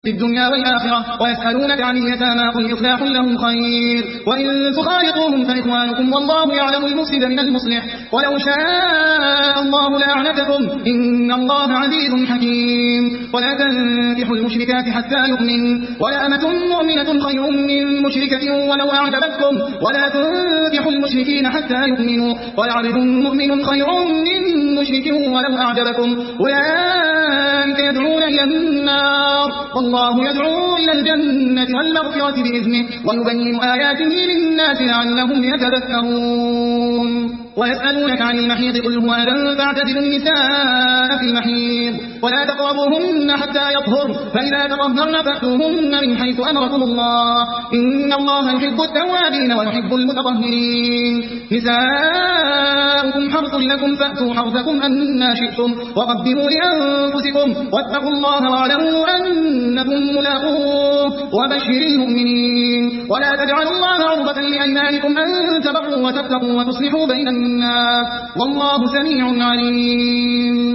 في الدنيا والآخرة ويسألونك عن اليتامى قل إصلاح لهم خير وإن تخالطوهم فإخوانكم والله يعلم المفسد من المصلح ولو شاء الله لأعنتكم إن الله عزيز حكيم ولا تنكحوا المشركات حتى يؤمن ولأمة مؤمنة خير من مشركة ولو أعجبتكم ولا تنكحوا المشركين حتى يؤمنوا ولعبد مؤمن خير من مشرك ولو أعجبكم أولئك يدعون إلى النار والله يدعو إلى الجنة والمغفرة بإذنه ويبين آياته للناس لعلهم يتذكرون ويسألونك عن المحيض قل هو أذى فاعتزلوا النساء في المحيض ولا تقربوهن حتى يطهر فإذا تطهرن فأتوهن من حيث أمركم الله إن الله يحب التوابين ويحب المتطهرين نساؤكم حرث لكم فأتوا حرثكم أنى شئتم وقدموا لأنفسكم واتقوا الله واعلموا أنكم ملاقوه وبشر المؤمنين ولا تجعلوا الله عرضة لأيمانكم أن تبروا وتتقوا وتصلحوا بين الناس والله سميع عليم